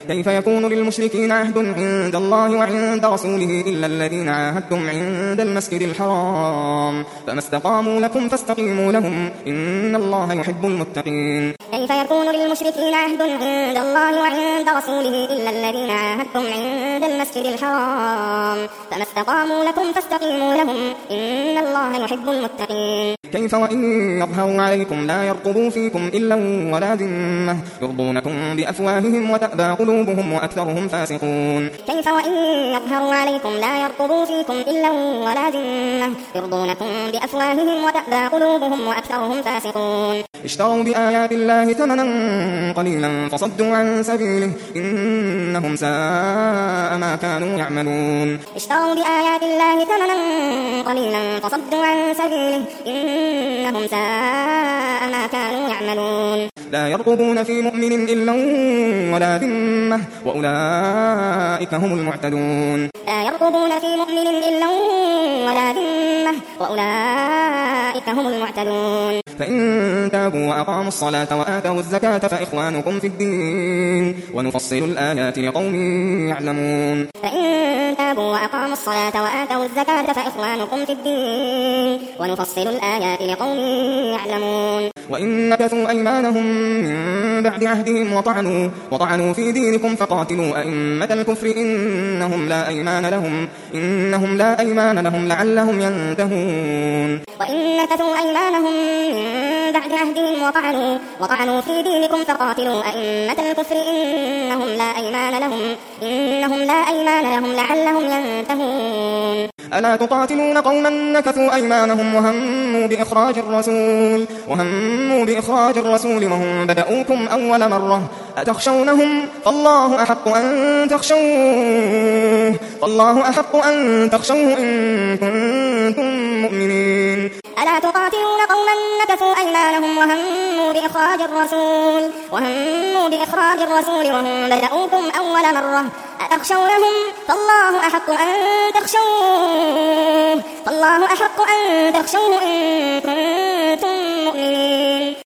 كيف يكون للمشركين عهد عند الله وعند رسوله إلا الذين عاهدتم عند المسجد الحرام فما استقاموا لكم فاستقيموا لهم إن الله يحب المتقين. كيف يكون للمشركين عهد عند الله وعند رسوله إلا الذين عاهدتم عند المسجد الحرام فما استقاموا لكم فاستقيموا لهم إن الله يحب المتقين. كيف وإن يظهروا عليكم لا يرقبوا فيكم إلا ولا ذمة يرضونكم بأفواههم وتأبى قلوبهم وأكثرهم فاسقون. كيف وإن يظهروا عليكم لا يرقبوا فيكم إلا ولا ذمة يرضونكم بأفواههم وتأبى قلوبهم وأكثرهم فاسقون. اشتروا بآيات الله ثمنا قليلا فصدوا عن سبيله إنهم ساء ما كانوا يعملون. اشتروا بآيات الله ثمنا قليلا فصدوا عن سبيله إنهم ساء ما كانوا يعملون. لا يرقبون في مؤمن إلا ولا ذمة وأولئك هم المعتدون. لا يرقبون في مؤمن إلا ولا ذمة وأولئك هم المعتدون. فإن تابوا وأقاموا الصلاة وآتوا الزكاة فإخوانكم في الدين ونفصل الآيات لقوم يعلمون. فإن تابوا وأقاموا الصلاة وآتوا الزكاة فإخوانكم في الدين ونفصل الآيات لقوم يعلمون. وإن نكثوا أيمانهم من بعد عهدهم وطعنوا في دينكم فقاتلوا أئمة الكفر إنهم لا أيمان لهم لعلهم ينتهون. وإن نكثوا أيمانهم من بعد عهدهم وطعنوا في دينكم فقاتلوا أئمة الكفر إنهم لا أيمان لهم لعلهم ينتهون. ألا تقاتلون قوما نكثوا أيمانهم وهموا بإخراج الرسول وهم بدأوكم أول مرة أتخشونهم فالله أحق أن تخشوه إن كنتم مؤمنين. ألا تقاتلون قوما نكثوا أيمانهم وهموا بإخراج الرسول وهم بدأوكم أول مرة أتخشونهم فالله أحق أن تخشوه إن كنتم مؤمنين.